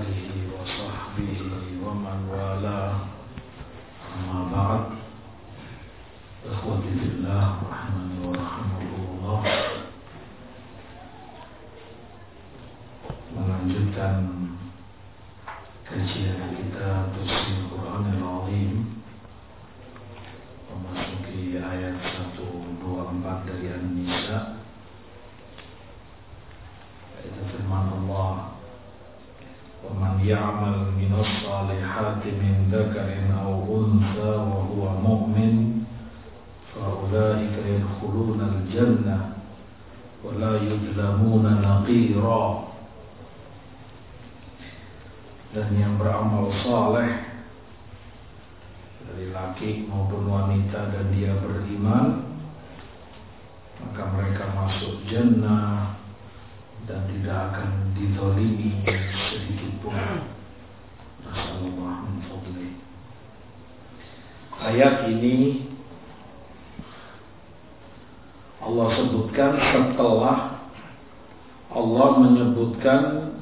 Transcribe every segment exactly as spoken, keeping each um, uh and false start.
آله وصحبه ومن والاه أما بعد إخوتي في الله رحمني ورحمكم الله. Melanjutkan kajian kita Tafsir Quranil Azim, memasuki ayat seratus dua puluh empat dari An-Nisa. Itu firman Allah, "Wa man ya'mal minas salihati min dzakarin aw untha wa huwa mu'min fa ulaika yadkhuluna al-jannah wa la yudlamuna naqira." Dan yang beramal saleh dari laki maupun wanita dan dia beriman, maka mereka masuk jannah dan tidak akan dizalimi sedikit pun. Nasallallahu min fadli. Ayat ini Allah sebutkan setelah Allah menyebutkan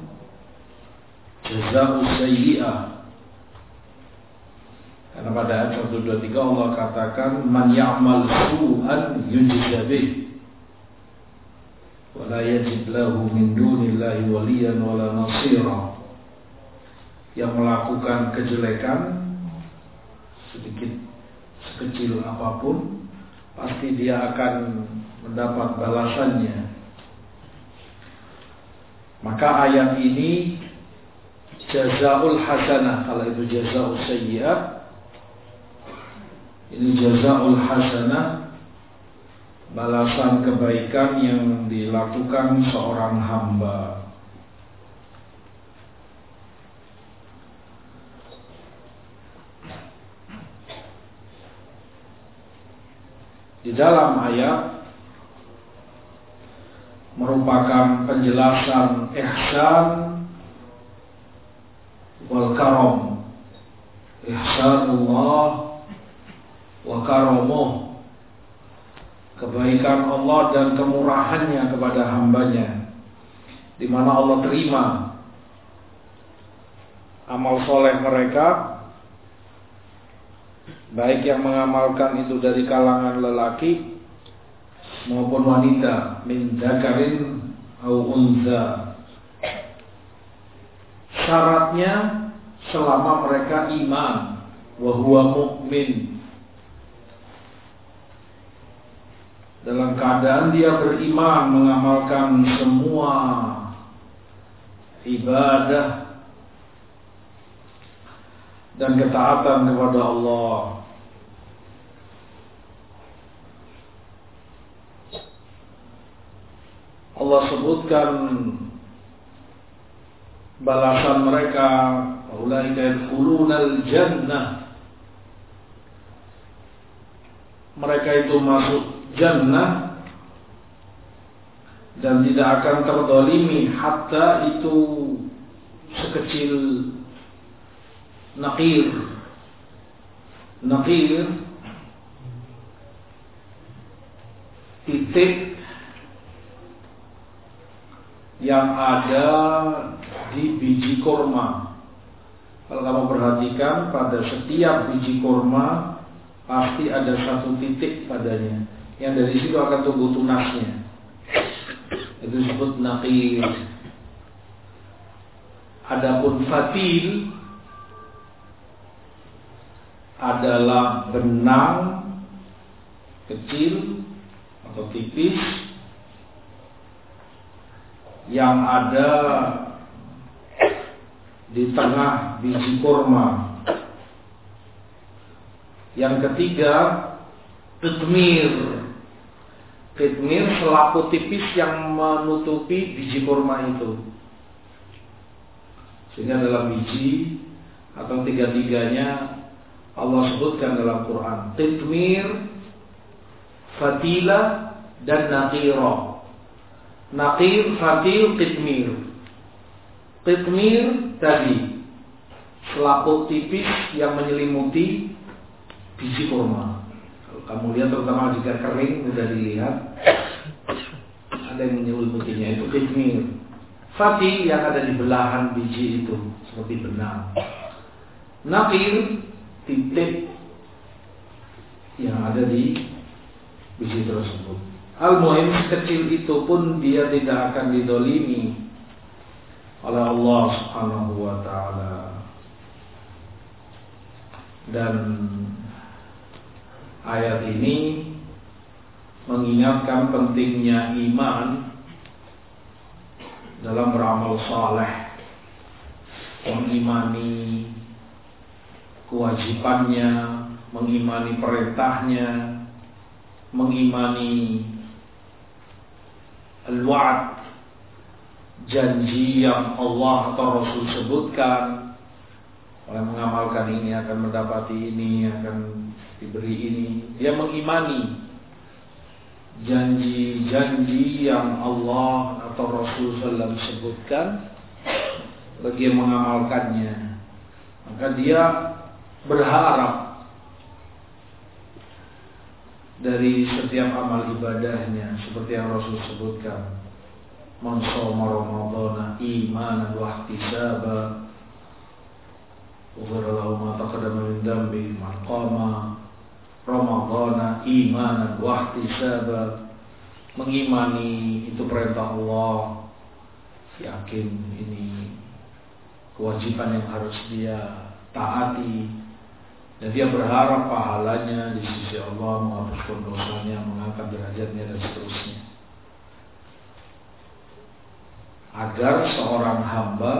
jazaa'us sayyi'ah. Karena pada ayat seratus dua puluh tiga Allah katakan man ya'mal su'an yujza bih wa la yajid lahu min dunillahi waliyan wala nasira. Yang melakukan kejelekan sedikit sekecil apapun pasti dia akan mendapat balasannya. Maka ayat ini jazaa'ul hasanah, kalau itu jazaa'ul sayyi'ah, ini jazaa'ul hasanah, balasan kebaikan yang dilakukan seorang hamba. Di dalam ayat merupakan penjelasan ihsan wal karam, ihsanullah wa karamuh, kebaikan Allah dan kemurahannya kepada hambanya, di mana Allah terima amal soleh mereka, baik yang mengamalkan itu dari kalangan lelaki maupun wanita, min dzakarin au untha. Syaratnya selama mereka iman, wa huwa mu'min, dalam keadaan dia beriman, mengamalkan semua ibadah dan ketaatan kepada Allah. Allah sebutkan balasan mereka, ulaika yadkhulunal jannah, mereka itu masuk jannah dan tidak akan terdolimi, hatta itu sekecil naqir. Naqir titik yang ada di biji kurma. Kalau kamu perhatikan, pada setiap biji kurma pasti ada satu titik padanya, yang dari situ akan tumbuh tunasnya. Itu disebut naqir. Adapun fatil adalah benang kecil atau tipis yang ada di tengah biji kurma. Yang ketiga, qitmir. Qitmir selaput tipis yang menutupi biji kurma itu, sehingga dalam biji atau tiga-tiganya Allah sebutkan dalam Quran, qitmir, fatila dan naqira. Naqir, fatil, qitmir. Qitmir tadi selaput tipis yang menyelimuti biji kurma. Kalau kamu lihat, terutama jika kering, mudah dilihat, ada yang menyelimutinya, itu qitmir. Fati yang ada di belahan biji itu seperti benang. Naqir titik yang ada di biji tersebut. Al-muhim kecil itu pun dia tidak akan didolimi oleh Allah Subhanahu wa ta'ala. Dan ayat ini mengingatkan pentingnya iman dalam beramal saleh, mengimani kewajibannya, mengimani perintahnya, mengimani al-wa'd, janji yang Allah atau Rasul sebutkan. Orang mengamalkan ini akan mendapati ini, akan diberi ini. Dia mengimani janji-janji yang Allah atau Rasul sallallahu alaihi wasallam sebutkan, bagi yang mengamalkannya, maka dia berharap dari setiap amal ibadahnya, seperti yang Rasul sebutkan, man shoma ramadhana imanan wa ihtisaban ghufira lahu ma taqaddama min dhanbihi man qama ramadhana imanan wa ihtisaban. Mengimani itu perintah Allah, yakin ini kewajiban yang harus dia taati, dan dia berharap pahalanya di sisi Allah, menghapuskan dosanya, mengangkat derajatnya dan seterusnya. Agar seorang hamba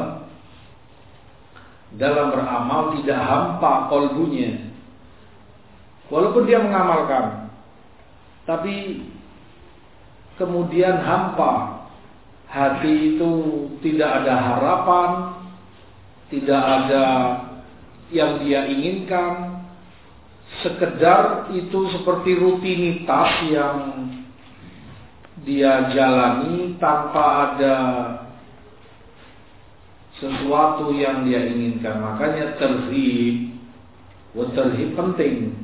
dalam beramal tidak hampa kolbunya, walaupun dia mengamalkan, tapi kemudian hampa, hati itu tidak ada harapan, tidak ada yang dia inginkan, sekedar itu seperti rutinitas yang dia jalani tanpa ada sesuatu yang dia inginkan. Makanya terhib, wa terhib penting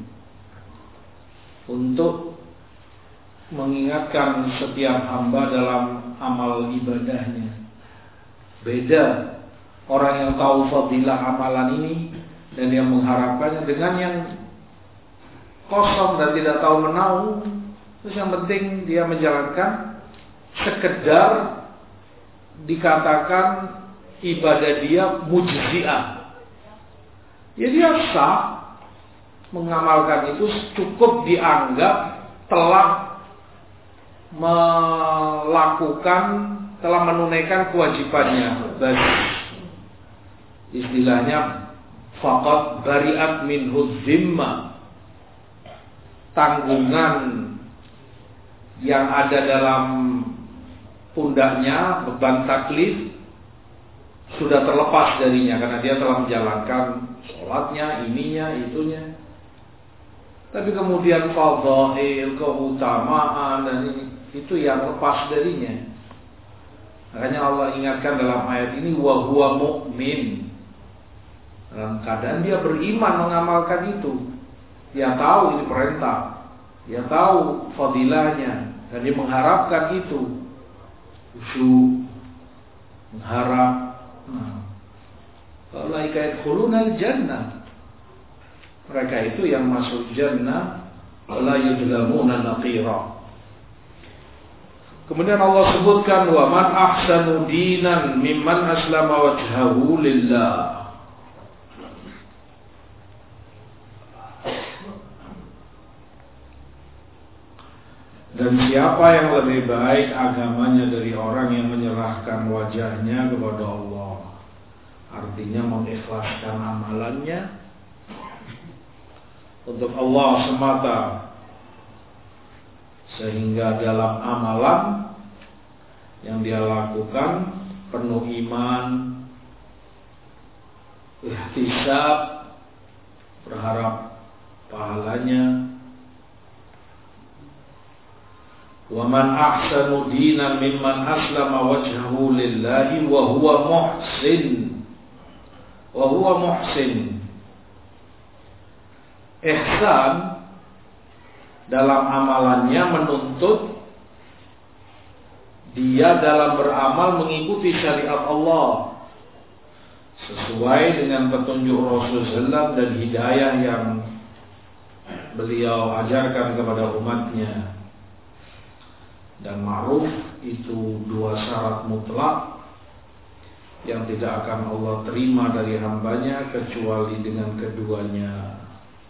untuk mengingatkan setiap hamba dalam amal ibadahnya. Beda orang yang tahu fadilah amalan ini dan yang mengharapkannya dengan yang kosong dan tidak tahu menahu. Terus yang penting dia menjalankan sekedar dikatakan ibadah dia mujziah. Ya dia sah, mengamalkan itu cukup dianggap telah melakukan, telah menunaikan kewajibannya. Bagi istilahnya faqad bari'at minhu dhimma, tanggungan yang ada dalam pundaknya, beban taklif sudah terlepas darinya karena dia telah menjalankan sholatnya, ininya, itunya. Tapi kemudian fadhail, keutamaan dan ini, itu yang lepas darinya. Makanya Allah ingatkan dalam ayat ini wa huwa mu'min, dalam keadaan dia beriman mengamalkan itu. Dia tahu ini perintah, dia tahu fadilahnya, dan dia mengharapkan itu, khusyuk, mengharap. Nah, ulaika yadkhulunal jannah, mereka itu yang masuk jannah wala yudlamuna naqira. Kemudian Allah sebutkan wa man ahsanu dinan mimman aslama wajhahu lillah. Dan siapa yang lebih baik agamanya dari orang yang menyerahkan wajahnya kepada Allah, artinya mengikhlaskan amalannya untuk Allah semata, sehingga dalam amalan yang dia lakukan penuh iman, ihtisab, berharap pahalanya. Wa man ahsanu dinan mimman aslama wajhahu lillahi wa huwa muhsin. Wa huwa muhsin. Ihsan dalam amalannya menuntut dia dalam beramal mengikuti syariat Allah sesuai dengan petunjuk Rasulullah sallallahu alaihi wasallam dan hidayah yang beliau ajarkan kepada umatnya. Dan ma'ruf itu dua syarat mutlak yang tidak akan Allah terima dari hambanya kecuali dengan keduanya.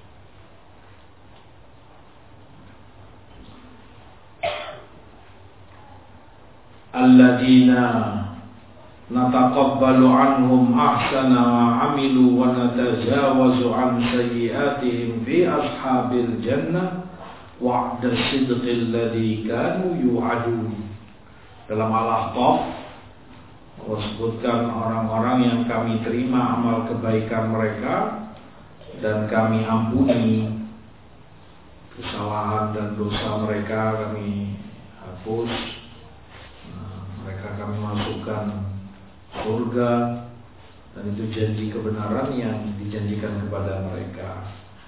Alladzina nataqabbalu anhum ahsana ma amilu wa natajawazu an sayyi'atihim fi ashabil jannah wa'da sidqil ladzi kanu yu'adun. Dalam Al-Ahqaf Allah sebutkan orang-orang yang kami terima amal kebaikan mereka dan kami ampuni kesalahan dan dosa mereka, kami hapus, nah, mereka kami masukkan surga, dan itu janji kebenaran yang dijanjikan kepada mereka.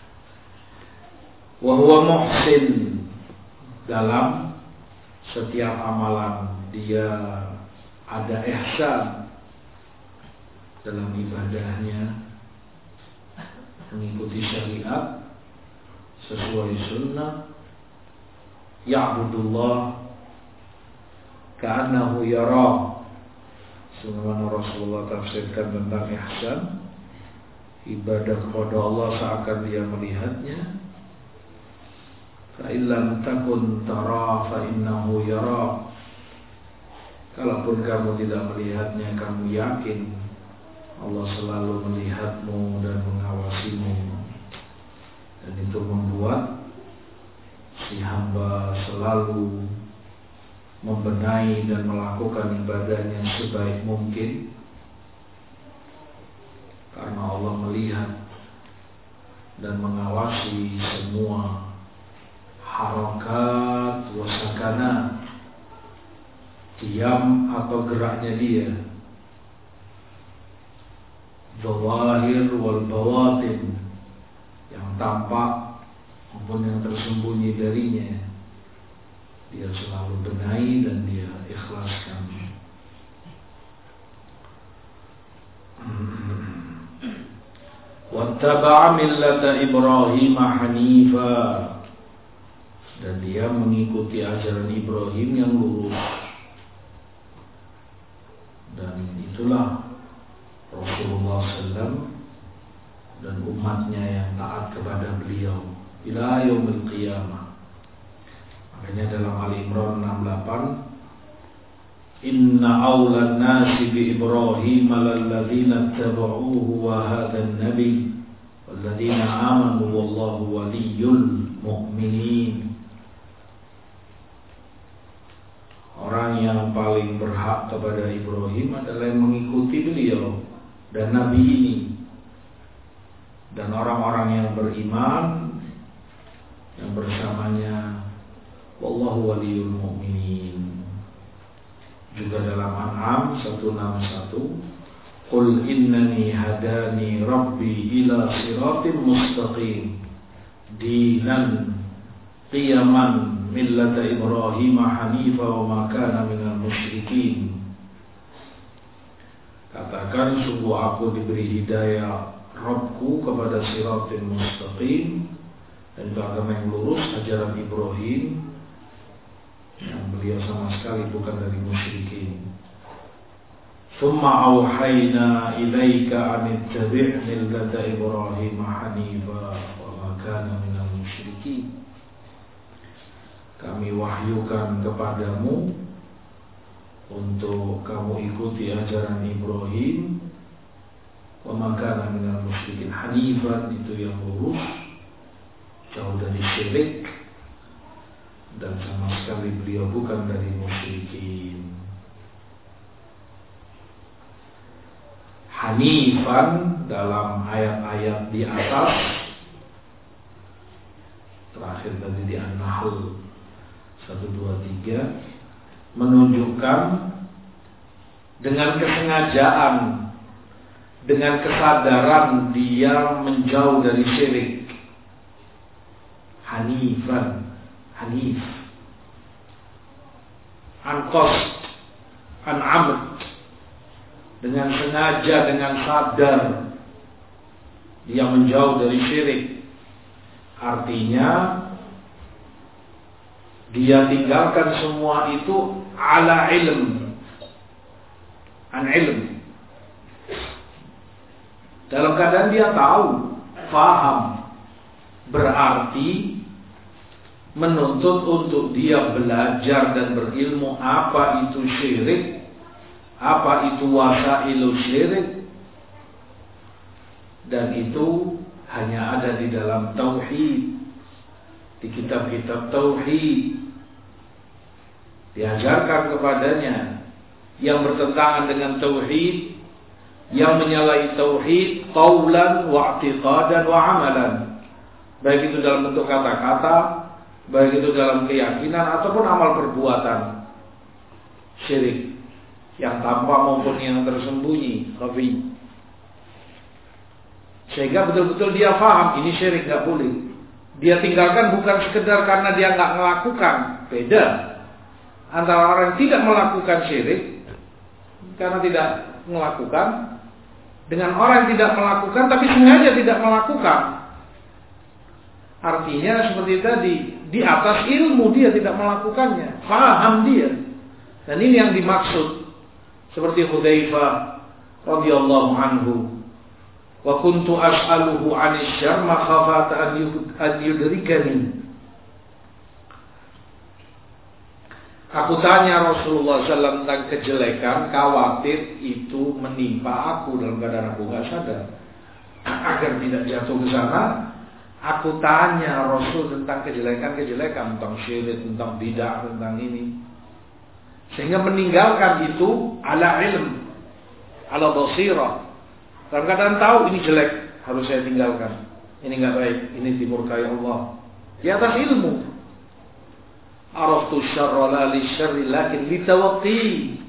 Wa huwa muhsin, dalam setiap amalan dia ada ihsan dalam ibadahnya, mengikuti syariat sesuai sunnah, ya'budullah ka'annahu yara. Sebagaimana Rasulullah tafsirkan tentang ihsan, ibadah kepada Allah seakan dia melihatnya. Fa illam takun tara fa innahu yara. Kalaupun kamu tidak melihatnya, kamu yakin Allah selalu melihatmu dan mengawasimu. Dan itu membuat si hamba selalu membenahi dan melakukan ibadahnya sebaik mungkin, karena Allah melihat dan mengawasi semua harakat wasakana, diam atau geraknya dia, zawahir wal bawatin, yang tampak maupun yang tersembunyi darinya, dia selalu benahi dan dia ikhlaskan. Wattaba'a millata Ibrahim hanifa, dan dia mengikuti ajaran Ibrahim yang lurus. Dan itulah Rasulullah sallallahu alaihi wasallam dan umatnya yang taat kepada beliau ila yaumil qiyamah. Makanya dalam Ali Imran enam puluh delapan, inna awlan nasi bi Ibrahim lalladzina tabauhu wa hadan nabi walladzina amanu wallahu waliyyul mu'minin. Orang yang paling berhak kepada Ibrahim adalah yang mengikuti beliau dan nabi ini, dan orang-orang yang beriman yang bersamanya, wallahu waliyul mu'minin. Juga dalam An'am seratus enam puluh satu, qul innani hadani rabbi ila siratin mustaqim dinan qiyaman millata Ibrahim hanifa wa ma kana minal musyrikin. Katakan, sungguh aku diberi hidayah Rabbku kepada siratin mustaqim, dan itu agama yang lurus, ajaran Ibrahim yang beliau sama sekali bukan dari musyrikin. Tsumma auhayna ilaika an ittabi' millata Ibrahim hanifa wa ma kana minal musyrikin. Kami wahyukan kepadamu untuk kamu ikuti ajaran Ibrahim, wa ma kana minal musyrikin. Hanifan itu yang lurus, jauh dari syirik, dan sama sekali beliau bukan dari musyrikin. Hanifan dalam ayat-ayat di atas, terakhir tadi di An-Nahl satu, dua, tiga, menunjukkan dengan kesengajaan, dengan kesadaran dia menjauh dari syirik. Hanifan, Hanif, An-Qasd, an amd, dengan sengaja, dengan sadar dia menjauh dari syirik. Artinya dia tinggalkan semua itu ala ilm, an ilm, dalam keadaan dia tahu, faham. Berarti menuntut untuk dia belajar dan berilmu apa itu syirik, apa itu wasailu syirik, dan itu hanya ada di dalam tauhid, di kitab-kitab tauhid. Diajarkan kepadanya yang bertentangan dengan tauhid, yang menyalahi tauhid qaulan wa i'tiqadan wa amalan, baik itu dalam bentuk kata-kata, baik itu dalam keyakinan ataupun amal perbuatan. Syirik yang tampak maupun yang tersembunyi, khafi. Sehingga betul-betul dia paham ini syirik, gak boleh. Dia tinggalkan bukan sekedar karena dia gak melakukan. Beda antara orang yang tidak melakukan syirik karena tidak melakukan, dengan orang yang tidak melakukan tapi sengaja tidak melakukan. Artinya seperti tadi, di atas ilmu dia tidak melakukannya, paham dia. Dan ini yang dimaksud, seperti Hudzaifah radhiyallahu anhu, wa kuntu as'aluhu 'anil syarr makhafata an yudrikani. Aku tanya Rasulullah shallallahu alaihi wasallam tentang kejelekan, khawatir itu menimpa aku dalam keadaan aku gak sadar. Agar tidak jatuh ke sana, aku tanya Rasul tentang kejelekan-kejelekan, tentang syirik, tentang bid'ah, tentang ini. Sehingga meninggalkan itu ala ilm, ala basirah. Dalam keadaan tahu ini jelek, harus saya tinggalkan. Ini gak baik, ini dimurkai Allah. Di atas ilmu. Araftu syarra la li syarri lakin li tawaqqi.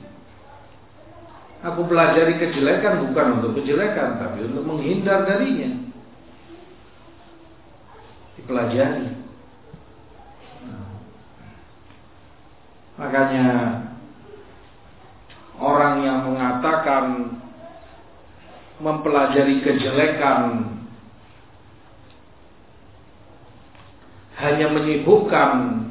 Aku pelajari kejelekan bukan untuk kejelekan, tapi untuk menghindar darinya. Dipelajari. Nah. Makanya orang yang mengatakan mempelajari kejelekan hanya menyibukkan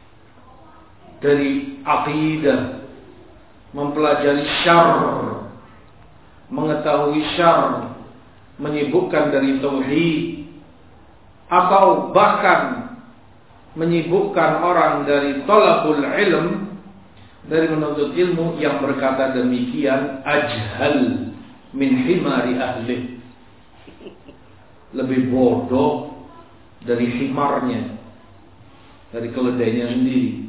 dari akidah, mempelajari syarr, mengetahui syarr, menyibukkan dari tauhid, atau bahkan menyibukkan orang dari talabul ilm, dari menuntut ilmu, yang berkata demikian ajhal min himari ahli, lebih bodoh dari himarnya, dari keledainya sendiri.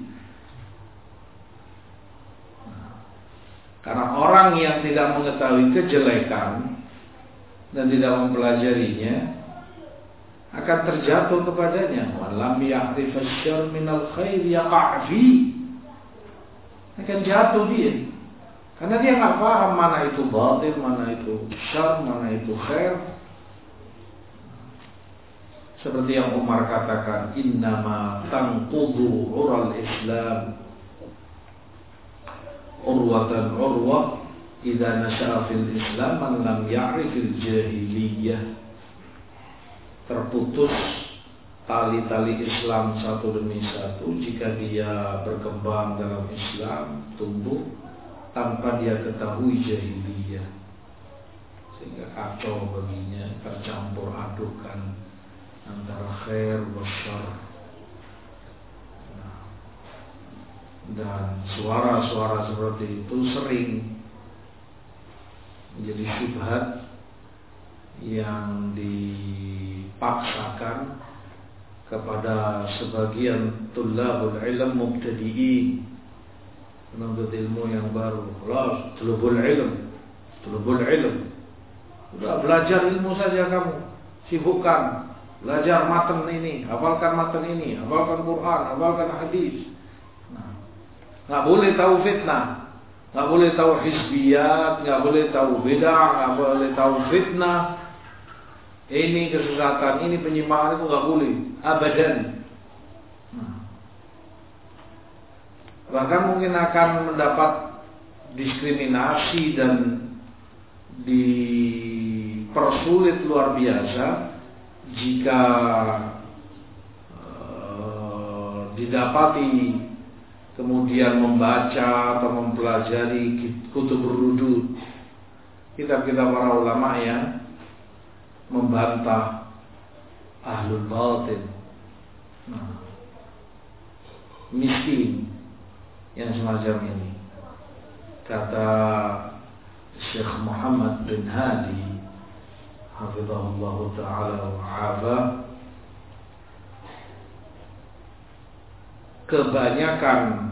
Karena orang yang tidak mengetahui kejelekan dan tidak mempelajarinya akan terjatuh kepadanya. Walam ya'rif asy-syarr minal khair yaqa' fi. Akan jatuh dia. Karena dia enggak paham mana itu batil, mana itu syarr, mana itu khair. Seperti yang Umar katakan, innama tanqudu ural Islam urwatan urwah idza nasha'a fil Islam man lam ya'rifil jahiliyah. Terputus tali-tali Islam satu demi satu jika dia berkembang dalam Islam, tumbuh tanpa dia ketahui jahiliyah, sehingga kacau baginya, tercampur adukan antara khair wa syarr. Dan suara-suara seperti itu sering menjadi syubhat yang dipaksakan kepada sebagian tullabul ilm mubtadi'in, penuntut ilmu yang baru. Lah, tulubul ilm, tulubul ilm. Sudah belajar ilmu saja kamu, sibukkan belajar matan ini, hafalkan matan ini, hafalkan Quran, hafalkan hadis. Nggak boleh tahu fitnah, nggak boleh tahu hizbiyat, nggak boleh tahu bid'ah, nggak boleh tahu fitnah. Ini kesesatan, ini penyimpangan, itu nggak boleh, abadan. Nah. Bahkan mungkin akan mendapat diskriminasi dan dipersulit luar biasa jika uh, didapati kemudian membaca atau mempelajari kutub rudud, kitab-kitab para ulama yang membantah ahlul batil. Nah, miskin yang semacam ini, kata Syekh Muhammad bin Hadi hafizahullah ta'ala wa 'afa, kebanyakan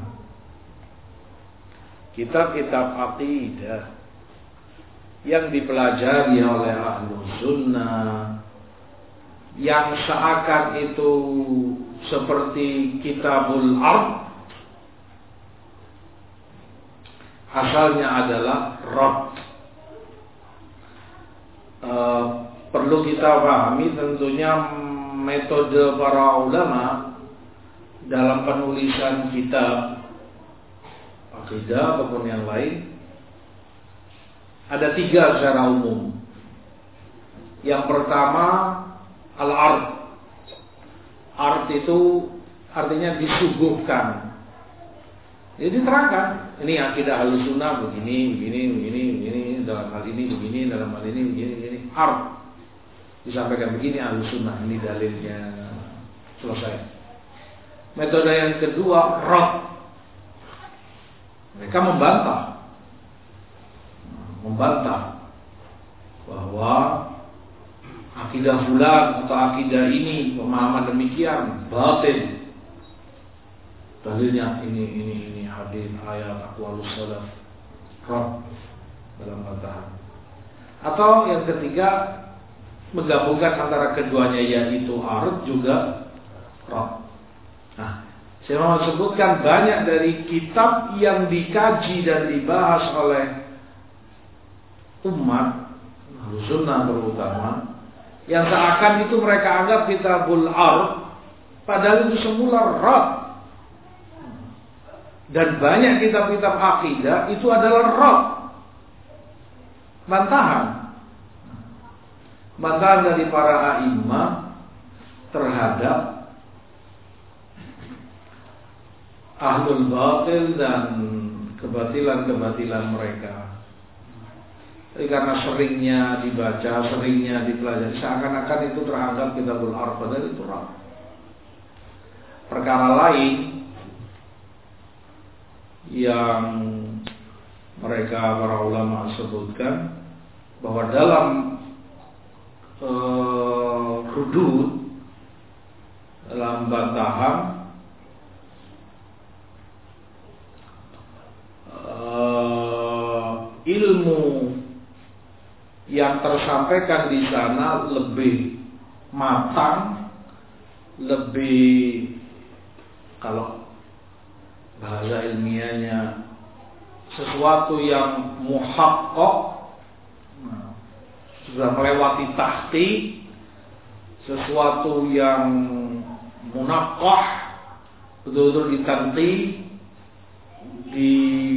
kitab-kitab aqidah yang dipelajari oleh ahlu sunnah, yang seakan itu seperti kitabul ard, asalnya adalah rad. E, perlu kita pahami tentunya metode para ulama dalam penulisan kitab akidah ataupun yang lain ada tiga secara umum. Yang pertama al-ard. Ard itu artinya disuguhkan. Jadi diterangkan, ini akidah Ahlus Sunnah begini, begini, begini, begini, dalam hal ini begini, dalam hal ini begini, begini. Ard disampaikan begini Ahlus Sunnah, ini dalilnya, selesai. Metode yang kedua rad. Mereka membantah, membantah bahwa akidah fulan atau akidah ini, pemahaman demikian batil. Dalilnya ini, ini, ini hadis, ayat, aqwalus salaf, rad dalam bantahan. Atau yang ketiga menggabungkan antara keduanya, yaitu ard juga rad. Nah, saya mau sebutkan banyak dari kitab yang dikaji dan dibahas oleh umat Ahlus Sunnah terutama, yang seakan itu mereka anggap kitabul ard, padahal itu semula rad. Dan banyak kitab-kitab akidah itu adalah rad, bantahan, bantahan dari para a'imah terhadap ahlul batil dan kebatilan-kebatilan mereka. Jadi karena seringnya dibaca, seringnya dipelajari, seakan-akan itu teranggap kitabul ard, padahal itu rad. Perkara lain yang mereka para ulama sebutkan bahwa dalam uh, rudud, dalam bantahan, uh, ilmu yang tersampaikan di sana lebih matang, lebih, kalau bahasa ilmiahnya, sesuatu yang muhaqqaq, nah, sudah melewati tahqiq, sesuatu yang munaqqah, betul-betul ditanti, di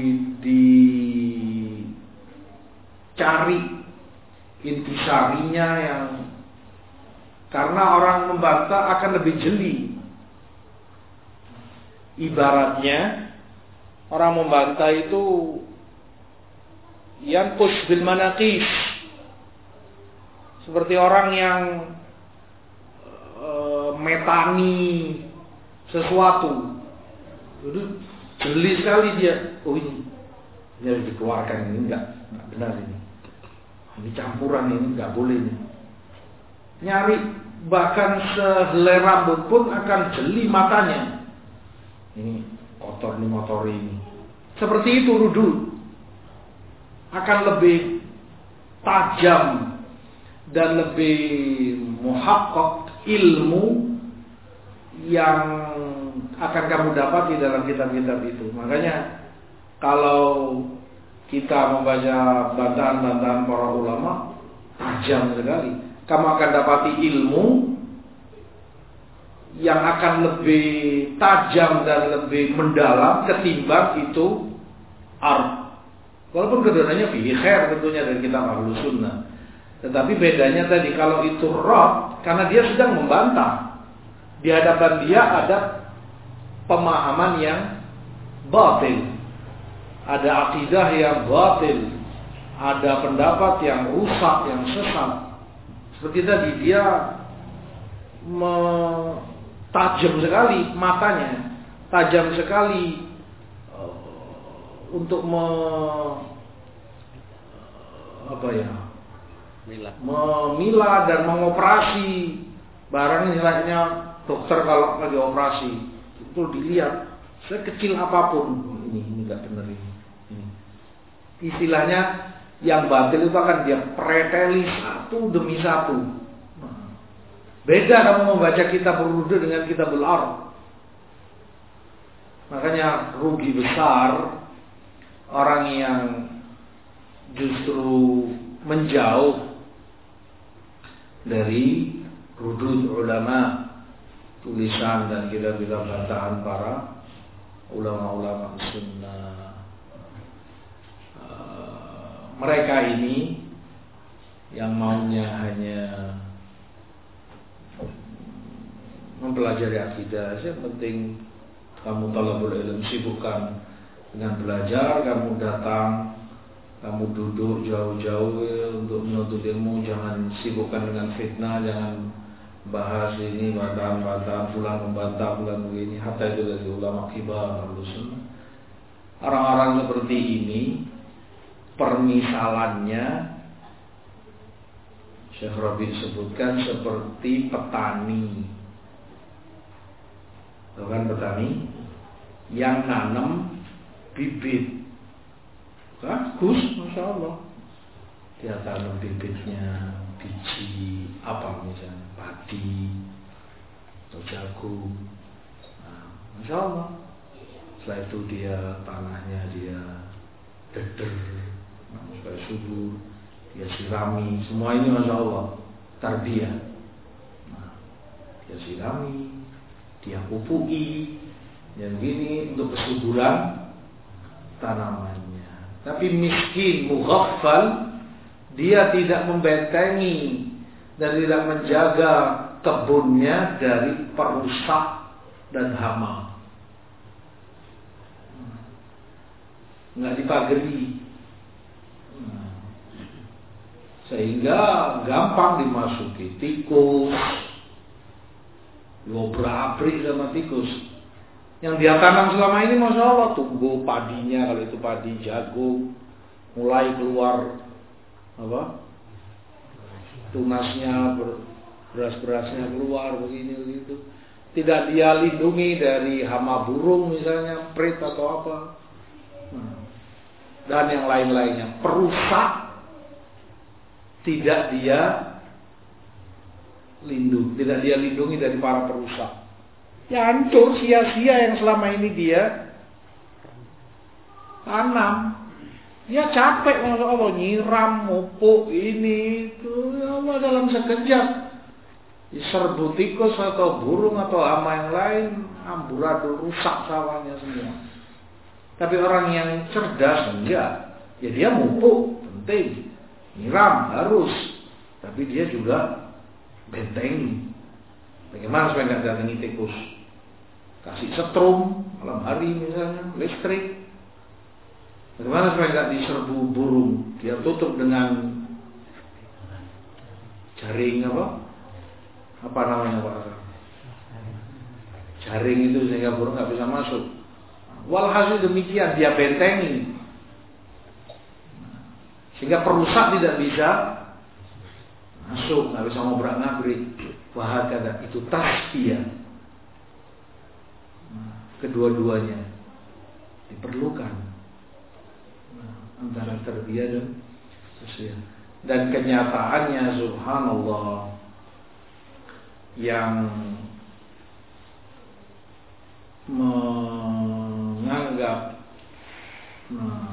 dicari intisarinya, yang karena orang membantah akan lebih jeli. Ibaratnya orang membantah itu yanqush bil manaqis, seperti orang yang e, metani sesuatu. Jadi jeli sekali dia. Oh ini, ini harus dikeluarkan, ini enggak, enggak benar ini. Ini campuran, ini enggak boleh ini. Nyari bahkan sehelai rambut pun akan jeli matanya. Ini kotor, ini motor ini. Seperti itu rudud. Akan lebih tajam dan lebih muhaqqaq ilmu yang akan kamu dapati dalam kitab-kitab itu. Makanya kalau kita membaca bantahan-bantahan para ulama, tajam sekali. Kamu akan dapati ilmu yang akan lebih tajam dan lebih mendalam ketimbang itu ard. Walaupun keduanya fihi khair tentunya dari kitab Ahlus Sunnah. Tetapi bedanya tadi kalau itu rad karena dia sedang membantah. Di hadapan dia ada pemahaman yang batil. Ada akidah yang batil. Ada pendapat yang rusak, yang sesat. Seperti tadi dia me- tajam sekali matanya. Tajam sekali untuk me, apa ya, memilah, memilah dan mengoperasi barang istilahnya dokter kalau lagi operasi itu dilihat sekecil apapun ini ini nggak benar ini. ini istilahnya yang batil itu akan dia preteli satu demi satu. Beda kamu membaca kitabul wudu dengan kitabul ard. Makanya rugi besar orang yang justru menjauh dari rudud ulama, tulisan dan kitab-kitab bantahan para ulama-ulama sunnah. Uh, mereka ini yang maunya hanya mempelajari akidah, yang penting kamu talabul ilm, sibukkan dengan belajar, kamu datang, kamu duduk jauh-jauh untuk menuntut ilmu, jangan sibukkan dengan fitnah, jangan bahas ini, bantahan-bantahan, pulang membantah, pulang begini, hatta itu dari ulama kibar, orang-orang seperti ini, permisalannya, Syekh Rabi sebutkan seperti petani, tahu kan petani, yang nanam bibit bagus, masya Allah, dia tanam bibitnya biji apa misalnya padi atau jagung, nah, masya Allah. Setelah itu dia tanahnya dia deder, nah, supaya subur, dia sirami, semua ini masya Allah tarbiyah. Nah, dia sirami, dia pupuki, yang gini untuk kesuburan tanamannya. Tapi miskin, mughaffal, dia tidak membentengi dan tidak menjaga kebunnya dari perusak dan hama. Nggak dipagari, sehingga gampang dimasuki tikus, diobrak-abrik sama tikus. Yang dia tanam selama ini masya Allah tumbuh padinya, kalau itu padi jagung, mulai keluar apa tunasnya, beras-berasnya keluar begini begitu. Tidak dia lindungi dari hama burung misalnya, prit atau apa, dan yang lain-lainnya, perusak tidak dia lindungi, tidak dia lindungi dari para perusak. Ya hancur, sia-sia yang selama ini dia tanam. Ya capek, masya Allah, nyiram, mupuk, ini itu, ya Allah, dalam sekejap diserbu tikus atau burung atau hama yang lain, amburadul, rusak sawahnya semua. Tapi orang yang cerdas enggak, ya dia mupuk, penting, nyiram harus, tapi dia juga bentengi. Bagaimana supaya nggak datangi tikus? Kasih setrum malam hari misalnya, listrik. Bagaimana supaya nggak diserbu burung? Dia tutup dengan jaring apa? Apa namanya Pak? Jaring itu sehingga burung nggak bisa masuk. Walhasil demikian, dia bentengi sehingga perusak tidak bisa masuk, nggak bisa ngobrak-ngabrik. Wahakada, itu tasfiyah. Kedua-duanya diperlukan, nah, antara tarbiyah dan sosial. Dan kenyataannya subhanallah, yang menganggap nah,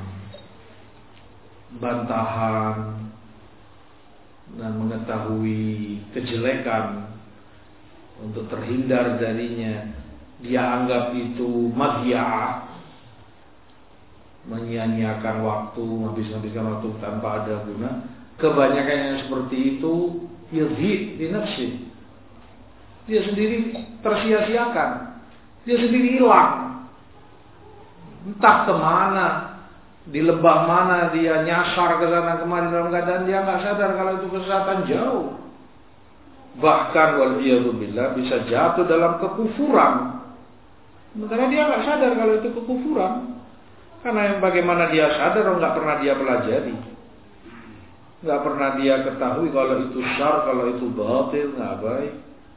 bantahan dan mengetahui kejelekan untuk terhindar darinya, dia anggap itu madhiyah, menyia-nyiakan waktu, menghabis-habiskan waktu tanpa ada guna. Kebanyakan yang seperti itu yadhid di nafsi. Dia sendiri tersia-siakan, dia sendiri hilang, entah kemana, di lembah mana dia nyasar ke sana kemari dalam keadaan dia nggak sadar kalau itu kesesatan jauh. Bahkan waliyadzubillah bisa jatuh dalam kekufuran, karena dia nggak sadar kalau itu kekufuran. Karena yang bagaimana dia sadar, nggak pernah dia pelajari, nggak pernah dia ketahui kalau itu syar, kalau itu batil, nggak baik.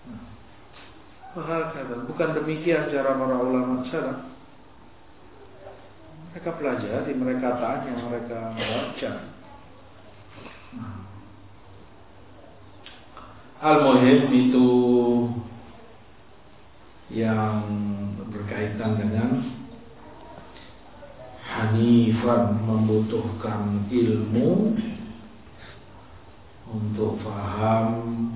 Bukan demikian cara para ulama salaf. Mereka pelajari, mereka tanya, mereka baca. Al-muhim itu yang berkaitan dengan hanifan, membutuhkan ilmu untuk faham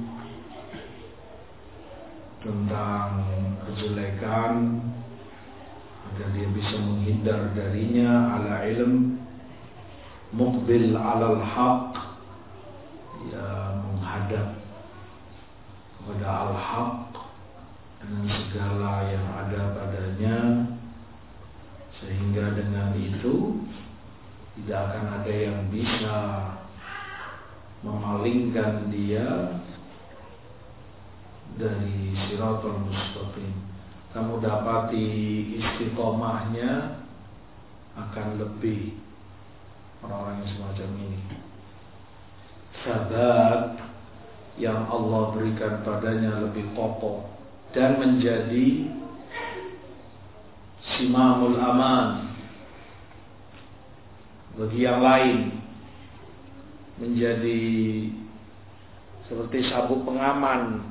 tentang kejelekan agar dia bisa menghindar darinya, ala ilm muqbil alal haq, ya menghadap kepada al-haq dengan segala yang ada padanya, sehingga dengan itu tidak akan ada yang bisa memalingkan dia dari siratal mustaqim. Kamu dapati istiqomahnya akan lebih orang-orang yang semacam ini. Sabat yang Allah berikan padanya lebih kokoh dan menjadi simamul aman bagi yang lain, menjadi seperti sabuk pengaman.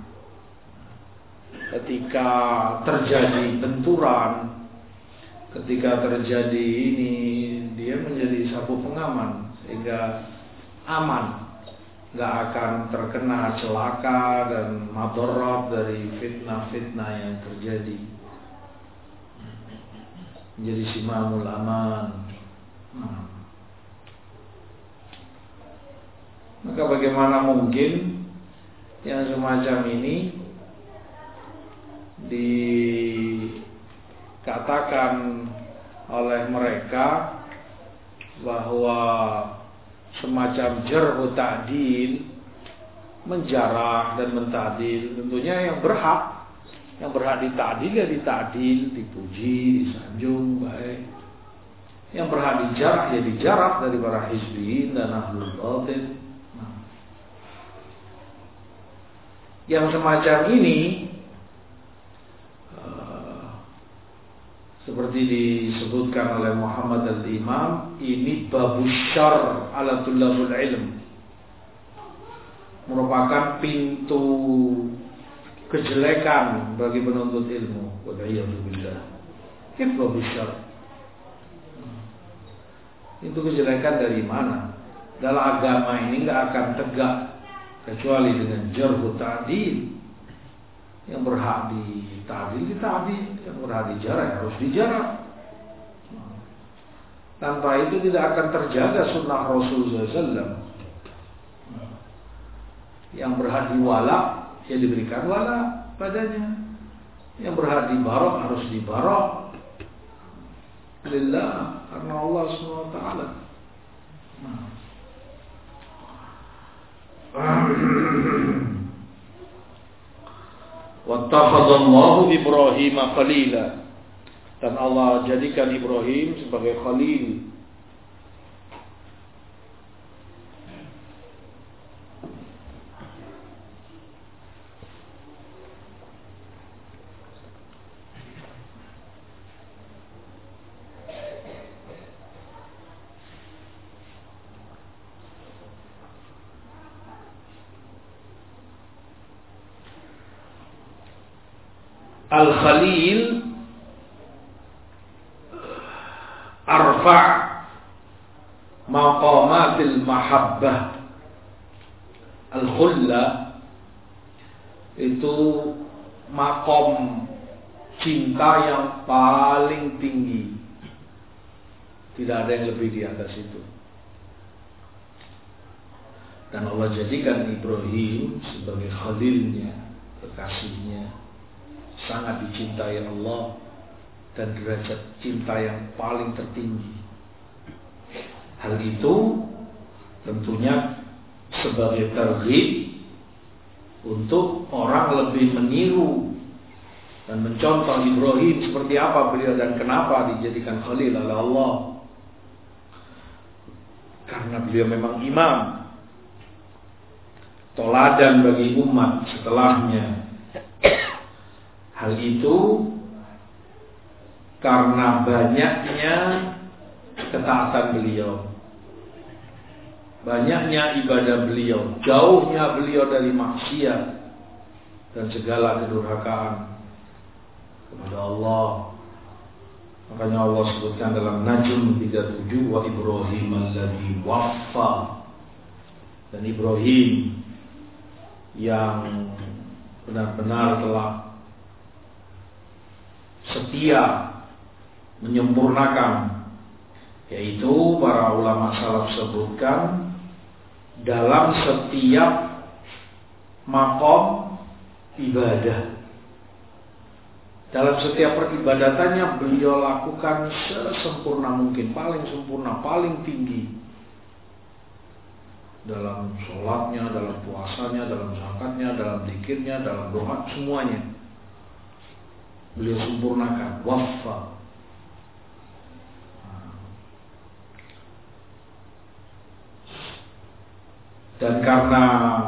Ketika terjadi benturan, ketika terjadi ini, dia menjadi sabuk pengaman sehingga aman, nggak akan terkena celaka dan madarat dari fitnah-fitnah yang terjadi. Menjadi simamul aman. Nah. Maka bagaimana mungkin yang semacam ini dikatakan oleh mereka bahwa semacam jarh ta'dil, menjarah dan mentadil. Tentunya yang berhak, yang berhak ditadil ya ditadil, dipuji, disanjung, baik. Yang berhak dijarah ya dijarah dari para hizbiyin dan ahlul batil. Nah. Yang semacam ini seperti disebutkan oleh Muhammad al-Imam, ini babus syarr ala tullabul ilm, merupakan pintu kejelekan bagi penuntut ilmu. Waliyadzubillah. Itu babus syarr. Itu kejelekan dari mana? Dalam agama ini nggak akan tegak kecuali dengan jarh ta'dil. Yang berhak ditadil, ditadil. Yang berhak dijarah, harus dijarah. Tanpa itu tidak akan terjaga sunnah Rasulullah sallallahu alaihi wasallam. Yang berhak diwala, ya diberikan wala padanya. Yang berhak dibarok, harus dibarok. Lillah, karena Allah subhanahu wa taala. Wattakhadallahu Ibrahim khalila, dan Allah jadikan Ibrahim sebagai khalil. Al-Khalil arfa' maqamatil mahabbah. Al-Khulla itu makom cinta yang paling tinggi. Tidak ada yang lebih di atas itu. Dan Allah jadikan Ibrahim sebagai khalilnya, kekasihnya, sangat dicintai Allah, dan derajat cinta yang paling tertinggi. Hal itu tentunya sebagai targhib untuk orang lebih meniru dan mencontoh Ibrahim seperti apa beliau dan kenapa dijadikan khalil oleh Allah. Karena beliau memang imam, toladan bagi umat setelahnya. Hal itu karena banyaknya ketaatan beliau, banyaknya ibadah beliau, jauhnya beliau dari maksiat dan segala kedurhakaan kepada Allah. Makanya Allah sebutkan dalam Najm tiga puluh tujuh, wa Ibrahim alladzi waffa, dan Ibrahim yang benar-benar telah setia menyempurnakan, yaitu para ulama salaf sebutkan dalam setiap maqam ibadah, dalam setiap peribadatannya beliau lakukan sesempurna mungkin, paling sempurna, paling tinggi. Dalam sholatnya, dalam puasanya, dalam zakatnya, dalam zikirnya, dalam doa, semuanya beliau sempurnakan. Waffa. Dan karena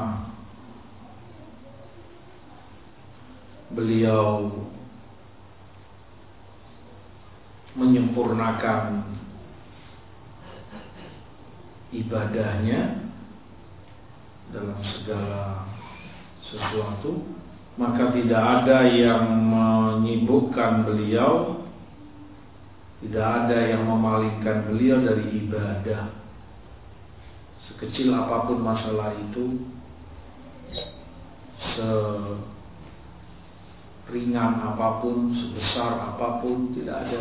beliau menyempurnakan ibadahnya dalam segala sesuatu, maka tidak ada yang menyibukkan beliau, tidak ada yang memalingkan beliau dari ibadah. Sekecil apapun masalah itu, seringan apapun, sebesar apapun, tidak ada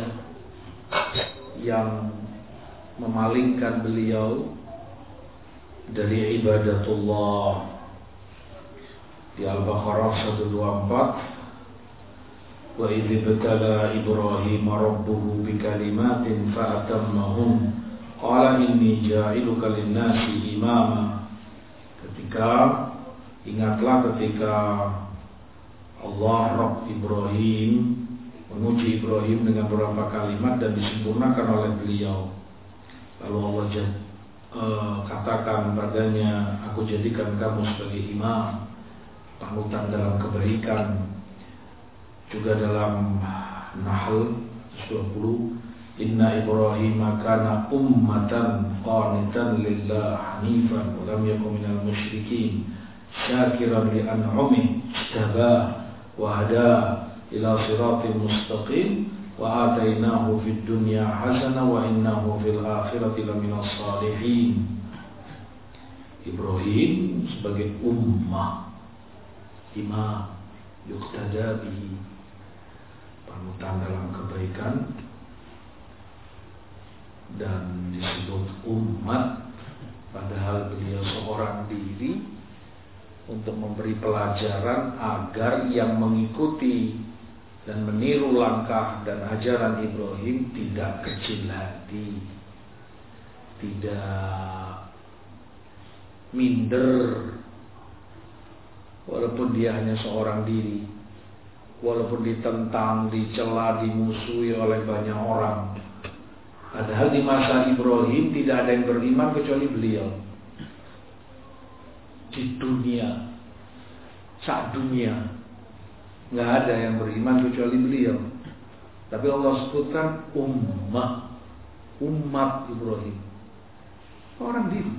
yang memalingkan beliau dari ibadatullah. Di Al-Baqarah seratus dua puluh empat, wa idh ibtala Ibrahim rabbuhu bikalimatin fa'atammahun qala inni ja'iluka lin-nasi imama. Ketika ingatlah ketika Allah Rabb Ibrahim menguji Ibrahim dengan beberapa kalimat dan disempurnakan oleh beliau. Lalu Allah jad, uh, katakan padanya, aku jadikan kamu sebagai imam, panutan dalam kebaikan. Juga dalam Nahl dua puluh, inna Ibrahim kana ummatan qanitan lillah hanifan wa lam yakun minal musyrikin syakiran li an'amihi tabah wa hada ila siratin mustaqim wa atainahu fid dunya hasanah wa innahu fil akhirati laminas salihin. Ibrahim sebagai ummah, imam yuqtada bihi, panutan dalam kebaikan, dan disebut umat padahal beliau seorang diri untuk memberi pelajaran agar yang mengikuti dan meniru langkah dan ajaran Ibrahim tidak kecil hati, tidak minder, walaupun dia hanya seorang diri, walaupun ditentang, dicela, dimusuhi oleh banyak orang. Padahal di masa Ibrahim tidak ada yang beriman kecuali beliau. Di dunia, saat dunia, nggak ada yang beriman kecuali beliau. Tapi Allah sebutkan ummah, umat Ibrahim, orang diri.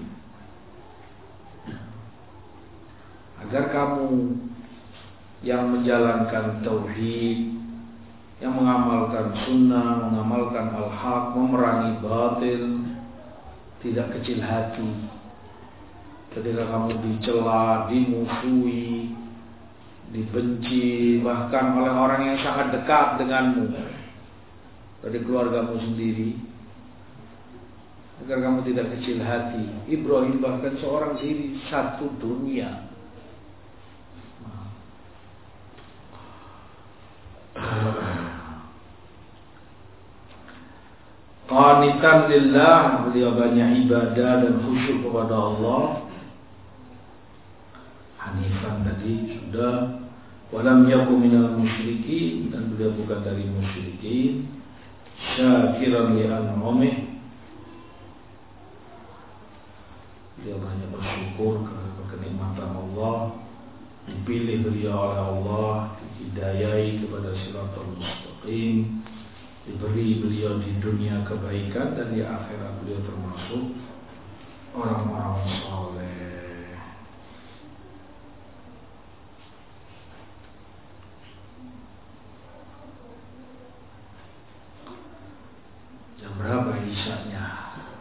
Agar kamu yang menjalankan tauhid, yang mengamalkan sunnah, mengamalkan al-haq, memerangi batil, tidak kecil hati ketika kamu dicela, dimusuhi, dibenci, bahkan oleh orang yang sangat dekat denganmu, dari keluargamu sendiri. agar kamu tidak kecil hati. Ibrahim bahkan seorang diri satu dunia. Qanitan lillah, beliau banyak ibadah dan khusyuk kepada Allah. Hanifan tadi sudah, walam yakum minal musyrikin, dan beliau bukan dari musyrikin. Syakiran li an'amih, beliau banyak bersyukur kepada kenikmatan Allah. Dipilih beliau oleh Allah, dihidayai kepada siratal mustaqim, diberi beliau di dunia kebaikan, dan di akhirat beliau termasuk orang-orang saleh. Jam berapa isyanya?